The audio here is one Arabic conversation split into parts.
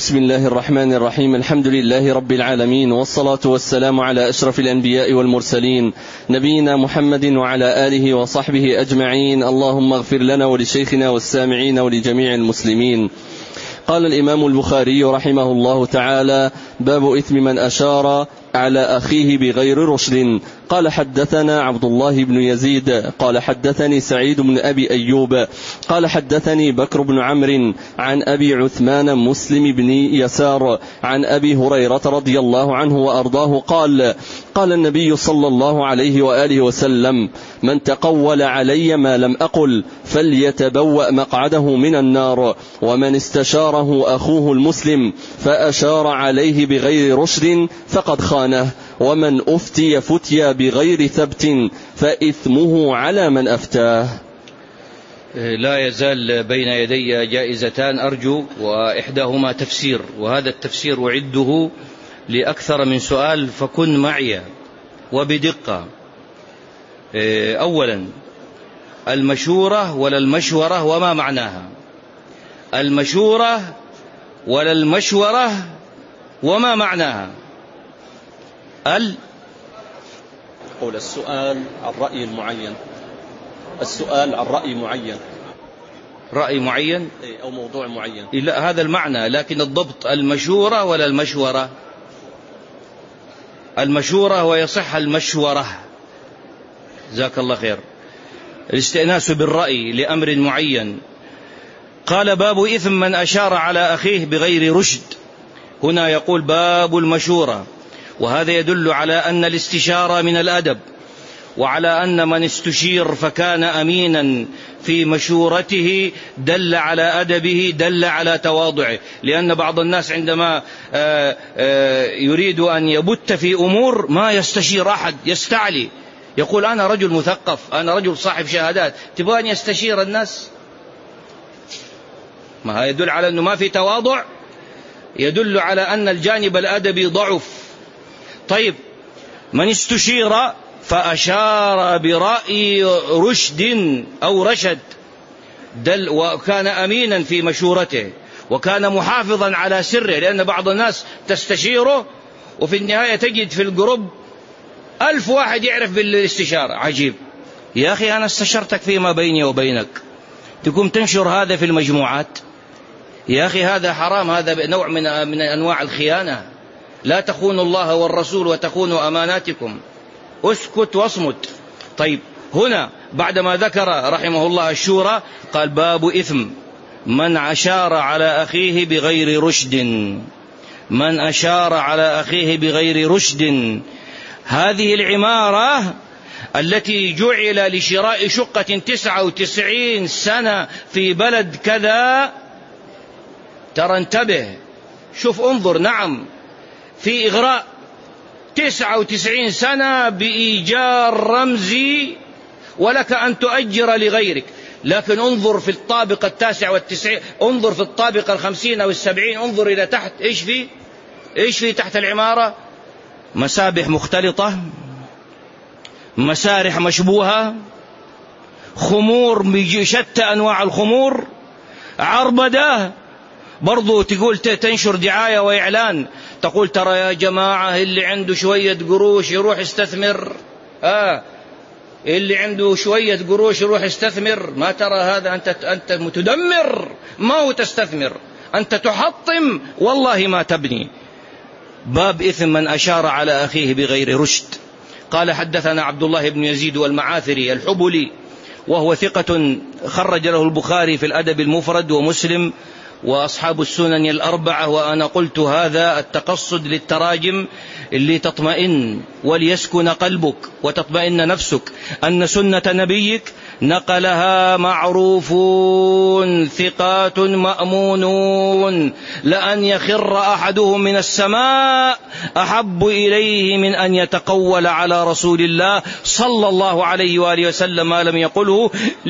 بسم الله الرحمن الرحيم. الحمد لله رب العالمين، والصلاة والسلام على أشرف الأنبياء والمرسلين، نبينا محمد وعلى آله وصحبه أجمعين. اللهم اغفر لنا ولشيخنا والسامعين ولجميع المسلمين. قال الإمام البخاري رحمه الله تعالى: باب إثم من أشار على أخيه بغير رشد. قال حدثنا عبد الله بن يزيد قال حدثني سعيد بن أبي أيوب قال حدثني بكر بن عمرو عن أبي عثمان مسلم بن يسار عن أبي هريرة رضي الله عنه وأرضاه قال: قال النبي صلى الله عليه وآله وسلم: من تقول علي ما لم أقل فليتبوأ مقعده من النار. ومن استشاره أخوه المسلم فأشار عليه بغير رشد فقد خانه. ومن أفتي فتيا بغير ثبت فإثمه على من أفتاه. لا يزال بين يدي جائزتان أرجو، وإحداهما تفسير، وهذا التفسير أعده لأكثر من سؤال، فكن معي وبدقة. أولا، المشورة ولا المشورة وما معناها؟ المشورة ولا المشورة وما معناها؟ قول السؤال عن رأي معين. السؤال عن رأي معين. رأي معين أو موضوع معين. لا، هذا المعنى، لكن الضبط المشورة ولا المشورة؟ المشورة ويصح المشورة. جزاك الله خير. الاستئناس بالرأي لأمر معين. قال: باب إثم من أشار على أخيه بغير رشد. هنا يقول باب المشورة، وهذا يدل على أن الاستشارة من الأدب، وعلى أن من استشير فكان أمينا في مشورته دل على أدبه، دل على تواضعه. لأن بعض الناس عندما يريد أن يبت في أمور ما يستشير أحد، يستعلي، يقول أنا رجل مثقف، أنا رجل صاحب شهادات، تبغى يستشير الناس؟ ما يدل على أنه ما في تواضع، يدل على أن الجانب الأدبي ضعف. طيب، من استشير فأشار برأي رشد أو رشد دل، وكان أمينا في مشورته، وكان محافظا على سره. لأن بعض الناس تستشيره وفي النهاية تجد في الجروب 1000 واحد يعرف بالاستشارة. عجيب يا أخي، أنا استشرتك فيما بيني وبينك، تقوم تنشر هذا في المجموعات؟ يا أخي هذا حرام، هذا نوع من أنواع الخيانة. لا تخونوا الله والرسول وتخونوا أماناتكم. اسكت واصمت. طيب، هنا بعدما ذكر رحمه الله الشورى قال: باب إثم من أشار على أخيه بغير رشد. من أشار على أخيه بغير رشد، هذه العمارة التي جعل لشراء شقة 99 سنة في بلد كذا، ترى انتبه، شوف انظر، نعم في إغراء 99 سنة بإيجار رمزي، ولك أن تؤجر لغيرك. لكن انظر في الطابق 99، انظر في الطابق 50 أو 70، انظر إلى تحت، إيش في تحت العمارة؟ مسابح مختلطة، مسارح مشبوهة، خمور بشتى أنواع الخمور، عربدة. برضو تقول تنشر دعاية وإعلان، تقول ترى يا جماعة اللي عنده شوية قروش يروح يستثمر. اللي عنده شوية قروش يروح يستثمر. ما ترى هذا؟ أنت متدمر، ما هو تستثمر، أنت تحطم، والله ما تبني. باب إثم من أشار على أخيه بغير رشد. قال: حدثنا عبد الله بن يزيد والمعاثري الحبلي، وهو ثقة، خرج له البخاري في الأدب المفرد ومسلم وأصحاب السنن الأربعة. وأنا قلت هذا التقصد للتراجم اللي تطمئن وليسكن قلبك وتطمئن نفسك أن سنة نبيك نقلها معروفون ثقات مأمونون. لأن يخر أحدهم من السماء أحب إليه من أن يتقول على رسول الله صلى الله عليه وآله وسلم ما لم يقله،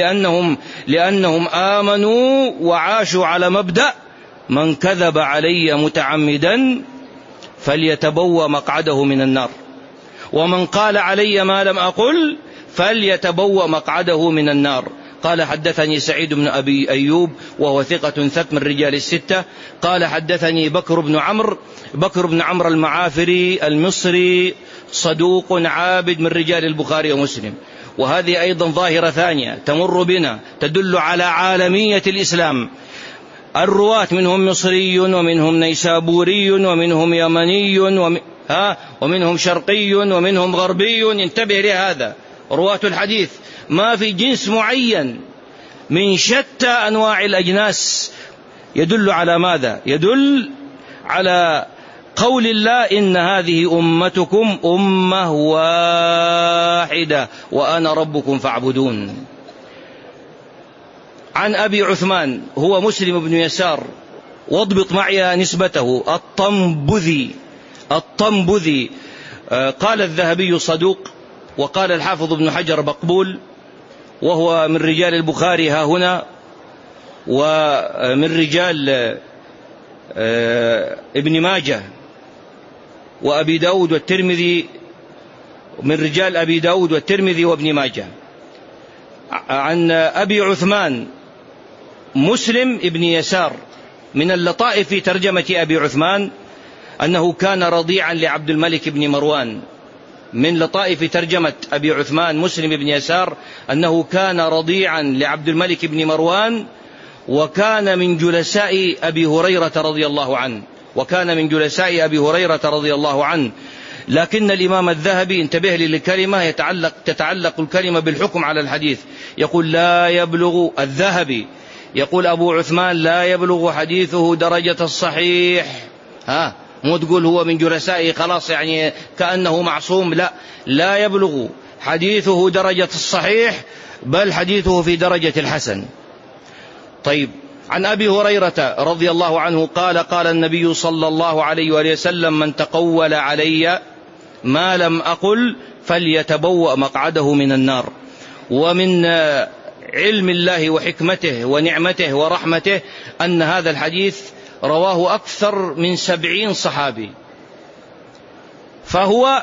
لأنهم آمنوا وعاشوا على مبدأ: من كذب علي متعمدا فليتبوأ مقعده من النار، ومن قال علي ما لم أقل فليتبوأ مقعده من النار. قال حدثني سعيد بن أبي أيوب وهو ثقة ثبت من رجال الستة. قال حدثني بكر بن عمرو المعافري المصري صدوق عابد من رجال البخاري ومسلم. وهذه أيضا ظاهرة ثانية تمر بنا تدل على عالمية الإسلام. الرواة منهم مصري ومنهم نيسابوري ومنهم يمني ومنهم شرقي ومنهم غربي. انتبه لهذا، رواة الحديث ما في جنس معين، من شتى أنواع الأجناس. يدل على ماذا؟ يدل على قول الله إن هذه أمتكم أمة واحدة وأنا ربكم فاعبدون. عن أبي عثمان هو مسلم بن يسار، واضبط معي نسبته، الطنبذي. قال الذهبي صدوق، وقال الحافظ ابن حجر مقبول، وهو من رجال البخاري ها هنا، ومن رجال ابن ماجه وأبي داود والترمذي، من رجال أبي داود والترمذي وابن ماجه. عن أبي عثمان مسلم ابن يسار، من اللطائف في ترجمة أبي عثمان أنه كان رضيعا لعبد الملك بن مروان. من لطائف ترجمة أبي عثمان مسلم بن يسار أنه كان رضيعا لعبد الملك بن مروان، وكان من جلساء أبي هريرة رضي الله عنه. لكن الإمام الذهبي، انتبه لي للكلمة، تتعلق الكلمة بالحكم على الحديث. يقول لا يبلغ الذهبي، يقول أبو عثمان لا يبلغ حديثه درجة الصحيح. مو تقول هو من جلسائه خلاص يعني كأنه معصوم، لا يبلغ حديثه درجة الصحيح، بل حديثه في درجة الحسن. طيب، عن أبي هريرة رضي الله عنه قال قال النبي صلى الله عليه وآله وسلم من تقول علي ما لم أقل فليتبوأ مقعده من النار. ومن علم الله وحكمته ونعمته ورحمته أن هذا الحديث رواه أكثر من 70 صحابي، فهو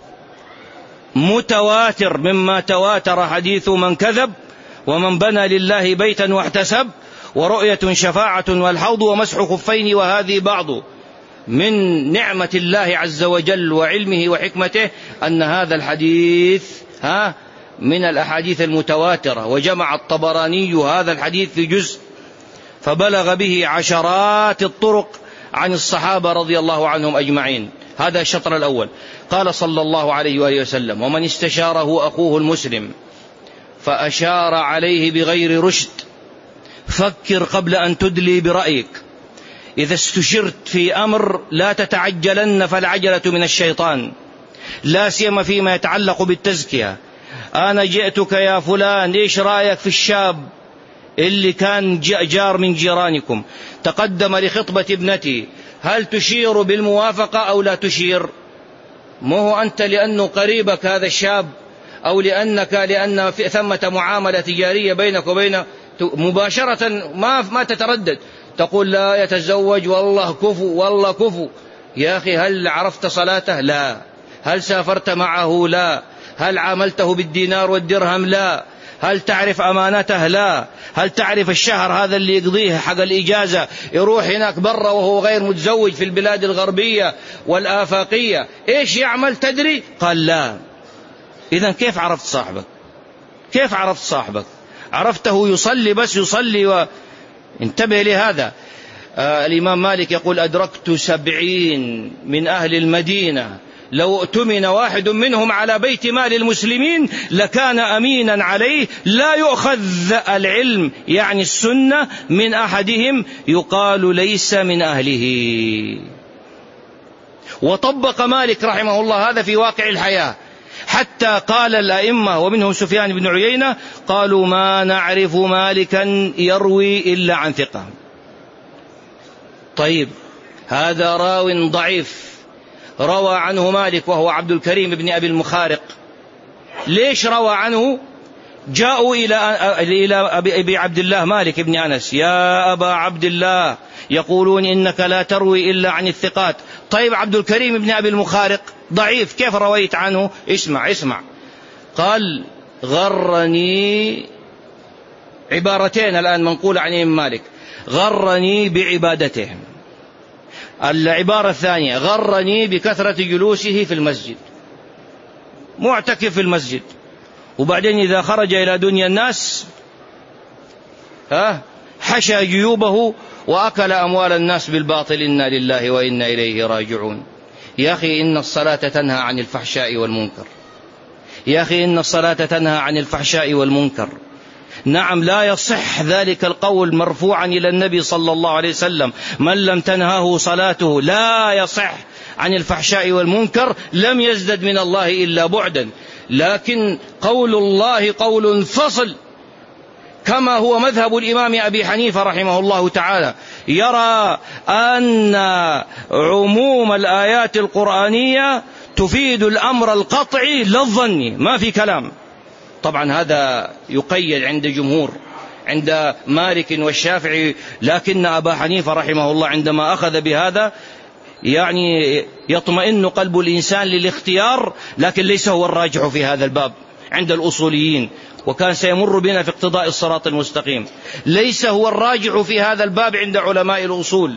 متواتر مما تواتر حديث من كذب ومن بنى لله بيتا واحتسب ورؤية شفاعة والحوض ومسح خفين. وهذه بعض من نعمة الله عز وجل وعلمه وحكمته أن هذا الحديث من الأحاديث المتواترة، وجمع الطبراني هذا الحديث في جزء، فبلغ به عشرات الطرق عن الصحابة رضي الله عنهم أجمعين. هذا الشطر الأول. قال صلى الله عليه وآله وسلم ومن استشاره أخوه المسلم فأشار عليه بغير رشد فكر قبل أن تدلي برأيك. إذا استشرت في أمر لا تتعجلن، فالعجلة من الشيطان، لا سيما فيما يتعلق بالتزكية. أنا جئتك يا فلان، إيش رأيك في الشاب اللي كان جار من جيرانكم تقدم لخطبة ابنتي، هل تشير بالموافقة أو لا تشير؟ مو هو أنت لأنه قريبك هذا الشاب، أو لأن في ثمة معاملة تجارية بينك وبينه، مباشرة ما تتردد، تقول لا يتزوج والله كفو. يا أخي هل عرفت صلاته؟ لا. هل سافرت معه؟ لا. هل عاملته بالدينار والدرهم؟ لا. هل تعرف أمانته؟ لا. هل تعرف الشهر هذا اللي يقضيه حق الإجازة يروح هناك برا وهو غير متزوج في البلاد الغربية والآفاقية إيش يعمل تدري؟ قال لا. إذن كيف عرفت صاحبك؟ عرفته يصلي بس يصلي انتبه لهذا. الإمام مالك يقول أدركت 70 من أهل المدينة لو اؤتمن واحد منهم على بيت مال المسلمين لكان أمينا عليه، لا يؤخذ العلم يعني السنة من أحدهم يقال ليس من أهله. وطبق مالك رحمه الله هذا في واقع الحياة، حتى قال الأئمة ومنهم سفيان بن عيينة قالوا ما نعرف مالكا يروي إلا عن ثقة. طيب، هذا راو ضعيف روى عنه مالك وهو عبد الكريم بن أبي المخارق. ليش روى عنه؟ جاءوا إلى أبي عبد الله مالك بن أنس، يا أبا عبد الله يقولون إنك لا تروي إلا عن الثقات. طيب عبد الكريم بن أبي المخارق ضعيف، كيف رويت عنه؟ اسمع. قال غرني عبارتين الآن منقولة عن الإمام مالك: غرني بعبادته. العبارة الثانية: غرني بكثرة جلوسه في المسجد، معتكف في المسجد، وبعدين إذا خرج إلى دنيا الناس حشى جيوبه وأكل أموال الناس بالباطل. إنا لله وإنا إليه راجعون. يا أخي إن الصلاة تنهى عن الفحشاء والمنكر، يا أخي إن الصلاة تنهى عن الفحشاء والمنكر. نعم، لا يصح ذلك القول مرفوعا إلى النبي صلى الله عليه وسلم: من لم تنهه صلاته لا يصح عن الفحشاء والمنكر لم يزدد من الله إلا بعدا. لكن قول الله قول فصل، كما هو مذهب الإمام أبي حنيفة رحمه الله تعالى، يرى أن عموم الآيات القرآنية تفيد الأمر القطعي لا الظني، ما في كلام. طبعا هذا يقيد عند جمهور، عند مالك والشافعي، لكن أبا حنيفة رحمه الله عندما أخذ بهذا يعني يطمئن قلب الإنسان للاختيار، لكن ليس هو الراجح في هذا الباب عند الأصوليين، وكان سيمر بنا في اقتضاء الصراط المستقيم. ليس هو الراجح في هذا الباب عند علماء الأصول،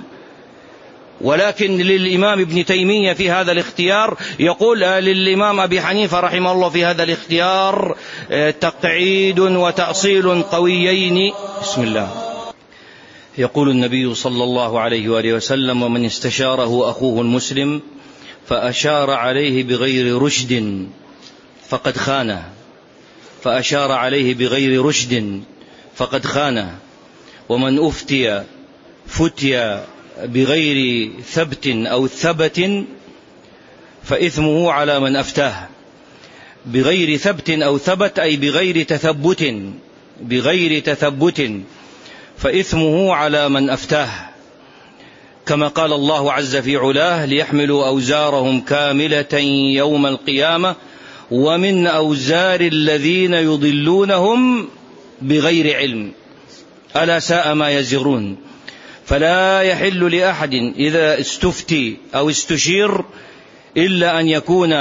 ولكن للإمام ابن تيمية في هذا الاختيار، يقول للإمام أبي حنيفة رحمه الله في هذا الاختيار تقعيد وتأصيل قويين. بسم الله. يقول النبي صلى الله عليه وآله وسلم: ومن استشاره أخوه المسلم فأشار عليه بغير رشد فقد خانه، فأشار عليه بغير رشد فقد خانه. ومن فتي بغير ثبت أو ثبت فإثمه على من أفتاه. بغير ثبت أو ثبت أي بغير تثبت، بغير تثبت، فإثمه على من أفتاه. كما قال الله عز في علاه: ليحملوا أوزارهم كاملة يوم القيامة ومن أوزار الذين يضلونهم بغير علم ألا ساء ما يزرون. فلا يحل لأحد إذا استفتي أو استشير إلا أن يكون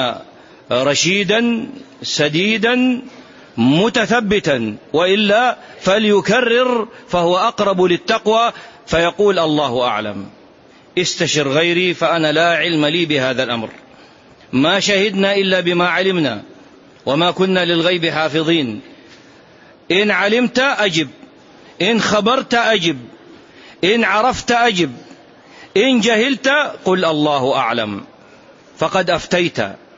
رشيدا سديدا متثبتا، وإلا فليكرر فهو أقرب للتقوى، فيقول: الله أعلم، استشر غيري فأنا لا علم لي بهذا الأمر، ما شهدنا إلا بما علمنا وما كنا للغيب حافظين. إن علمت أجب، إن خبرت أجب، إن عرفت أجب، إن جهلت قل الله أعلم، فقد أفتيت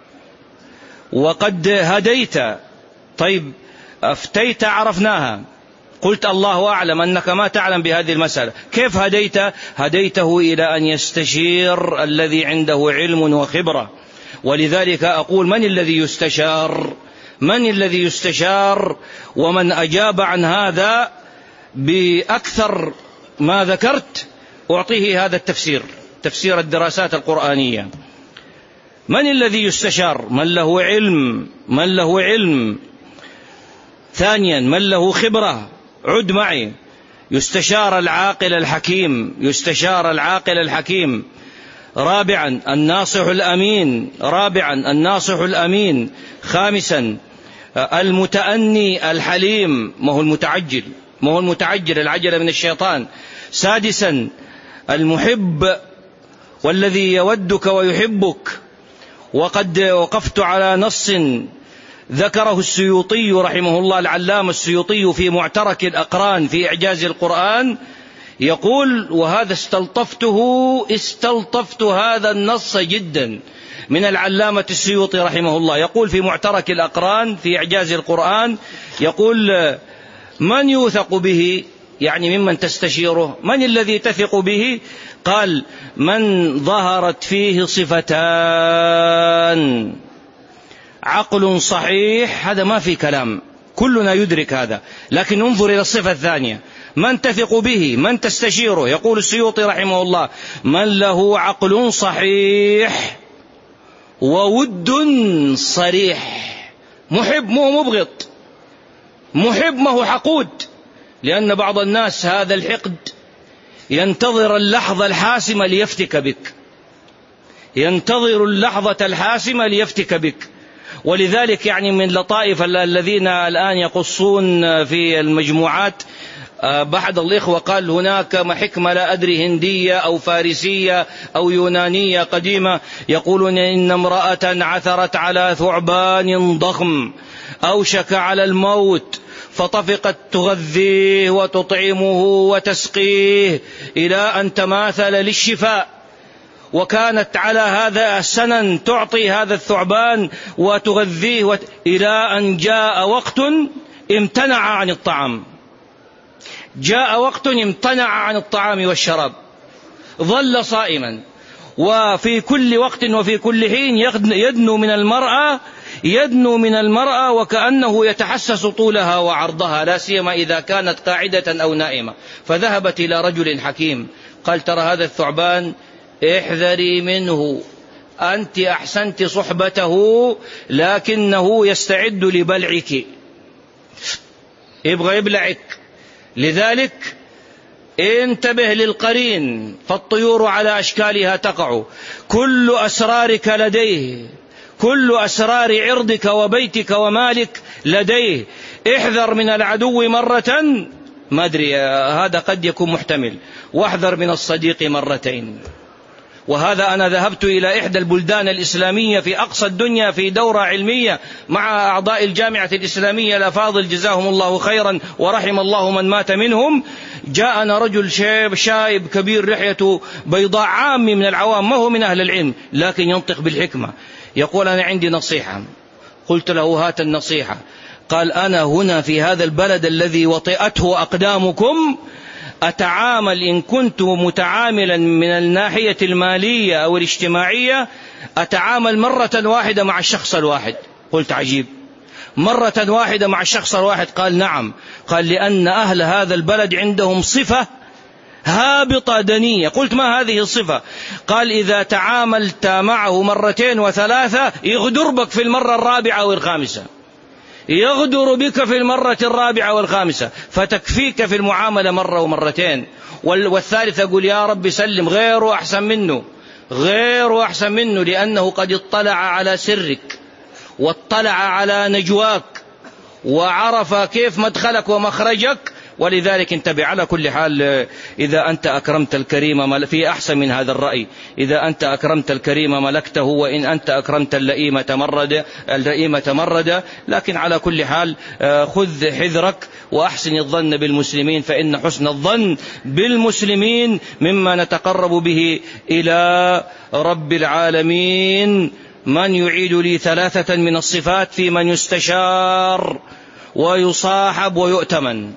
وقد هديت. طيب، أفتيت عرفناها، قلت الله أعلم أنك ما تعلم بهذه المسألة، كيف هديت؟ هديته إلى أن يستشير الذي عنده علم وخبرة. ولذلك أقول: من الذي يستشار؟ من الذي يستشار؟ ومن أجاب عن هذا بأكثر ما ذكرت أعطيه هذا التفسير، تفسير الدراسات القرآنية. من الذي يستشار؟ من له علم، من له علم. ثانيا، من له خبرة. عد معي: يستشار العاقل الحكيم، يستشار العاقل الحكيم. رابعا، الناصح الأمين. رابعا، الناصح الأمين. خامسا، المتأني الحليم، ما هو المتعجل، ما هو المتعجل، العجلة من الشيطان. سادسا، المحب والذي يودك ويحبك. وقد وقفت على نص ذكره السيوطي رحمه الله، العلامة السيوطي في معترك الأقران في إعجاز القرآن، يقول: وهذا استلطفت هذا النص جدا من العلامة السيوطي رحمه الله. يقول في معترك الأقران في إعجاز القرآن، يقول: من يوثق به، يعني ممن تستشيره، من الذي تثق به؟ قال: من ظهرت فيه صفتان: عقل صحيح، هذا ما في كلام، كلنا يدرك هذا، لكن انظر إلى الصفة الثانية: من تثق به، من تستشيره. يقول السيوطي رحمه الله: من له عقل صحيح وود صريح. محب مو مبغض، محب ما هو حقود، لأن بعض الناس هذا الحقد ينتظر اللحظة الحاسمة ليفتك بك، ينتظر اللحظة الحاسمة ليفتك بك. ولذلك يعني من لطائف الذين الآن يقصون في المجموعات بعض الإخوة قال هناك حكمة لا أدري هندية أو فارسية أو يونانية قديمة، يقولون إن امرأة عثرت على ثعبان ضخم أوشك على الموت فطفقت تغذيه وتطعمه وتسقيه إلى أن تماثل للشفاء، وكانت على هذا السنن تعطي هذا الثعبان وتغذيه إلى أن جاء وقت امتنع عن الطعام، جاء وقت امتنع عن الطعام والشراب، ظل صائما، وفي كل وقت وفي كل حين يدنو من المرأة وكأنه يتحسس طولها وعرضها، لا سيما إذا كانت قاعدة أو نائمة. فذهبت إلى رجل حكيم قال ترى هذا الثعبان احذري منه، أنت أحسنت صحبته لكنه يستعد لبلعك، يبغى يبلعك، لذلك انتبه للقرين، فالطيور على أشكالها تقع، كل أسرارك لديه، كل أسرار عرضك وبيتك ومالك لديه، احذر من العدو مرة، ما أدري هذا قد يكون محتمل، واحذر من الصديق مرتين. وهذا أنا ذهبت إلى إحدى البلدان الإسلامية في أقصى الدنيا في دورة علمية مع أعضاء الجامعة الإسلامية الأفاضل جزاهم الله خيرا ورحم الله من مات منهم. جاءنا رجل شايب كبير لحيته بيضاء، عامي من العوام، ما هو من أهل العلم لكن ينطق بالحكمة، يقول أنا عندي نصيحة. قلت له هات النصيحة. قال أنا هنا في هذا البلد الذي وطئته أقدامكم أتعامل إن كنت متعاملا من الناحية المالية أو الاجتماعية أتعامل مرة واحدة مع الشخص الواحد. قلت عجيب، مرة واحدة مع الشخص الواحد؟ قال نعم. قال لأن أهل هذا البلد عندهم صفة هابطة دنية. قلت ما هذه الصفة؟ قال إذا تعاملت معه مرتين وثلاثة يغدر بك في المرة الرابعة والخامسة، يغدر بك في المرة الرابعة والخامسة، فتكفيك في المعاملة مرة ومرتين، والثالثة أقول يا رب سلم، غيره أحسن منه، غيره أحسن منه، لأنه قد اطلع على سرك واطلع على نجواك وعرف كيف مدخلك ومخرجك، ولذلك انتبه. على كل حال إذا أنت أكرمت الكريم في أحسن من هذا الرأي، إذا أنت أكرمت الكريم ملكته، وإن أنت أكرمت اللئيم تمرد. لكن على كل حال خذ حذرك وأحسن الظن بالمسلمين، فإن حسن الظن بالمسلمين مما نتقرب به إلى رب العالمين. من يعيد لي 3 من الصفات في من يستشار ويصاحب ويؤتمن؟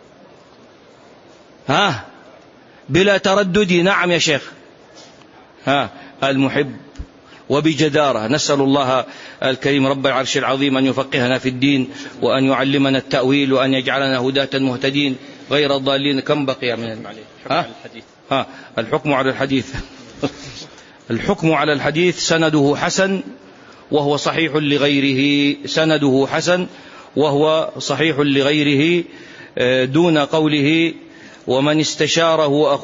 بلا تردد. نعم يا شيخ. المحب وبجدارة. نسأل الله الكريم رب العرش العظيم أن يفقهنا في الدين وأن يعلمنا التأويل وأن يجعلنا هداة مهتدين غير الضالين. كم بقي من الحكم على الحديث؟ الحكم على الحديث سنده حسن وهو صحيح لغيره، سنده حسن وهو صحيح لغيره، دون قوله ومن استشاره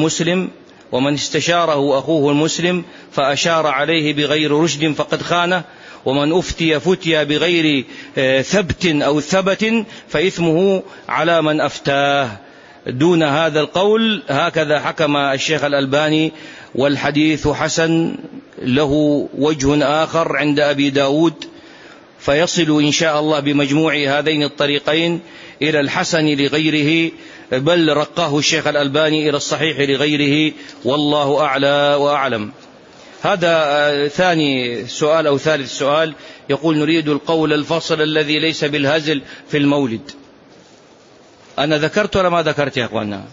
أخوه المسلم فأشار عليه بغير رشد فقد خانه، ومن أفتي فتيا بغير ثبت أو ثبت فإثمه على من أفتاه. دون هذا القول هكذا حكم الشيخ الألباني. والحديث حسن له وجه آخر عند أبي داود، فيصل إن شاء الله بمجموع هذين الطريقين إلى الحسن لغيره، بل رقاه الشيخ الألباني إلى الصحيح لغيره، والله أعلى وأعلم. هذا ثاني سؤال أو ثالث سؤال، يقول نريد القول الفصل الذي ليس بالهزل في المولد. أنا ذكرت ولا ما ذكرت يا أخوانا؟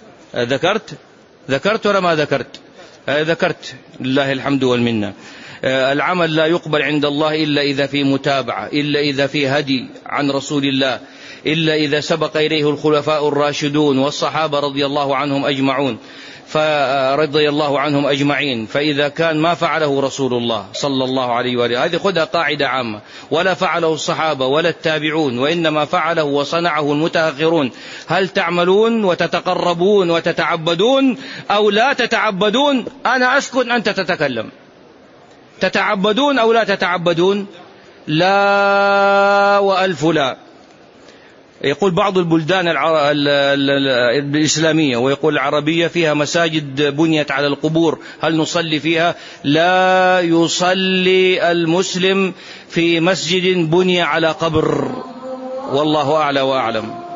ذكرت ولا ما ذكرت؟ ذكرت، لله الحمد والمنة. العمل لا يقبل عند الله إلا إذا في متابعة، إلا إذا في هدي عن رسول الله، إلا إذا سبق إليه الخلفاء الراشدون والصحابة رضي الله عنهم أجمعين. فإذا كان ما فعله رسول الله صلى الله عليه وآله، هذه خذها قاعدة عامة، ولا فعله الصحابة ولا التابعون، وإنما فعله وصنعه المتأخرون. هل تعملون وتتقربون وتتعبدون أو لا تتعبدون؟ أنا أسكت أنت تتكلم. تتعبدون أو لا تتعبدون؟ لا وألف لا. يقول بعض البلدان الإسلامية ويقول العربية فيها مساجد بنيت على القبور، هل نصلي فيها؟ لا يصلي المسلم في مسجد بني على قبر، والله أعلى وأعلم.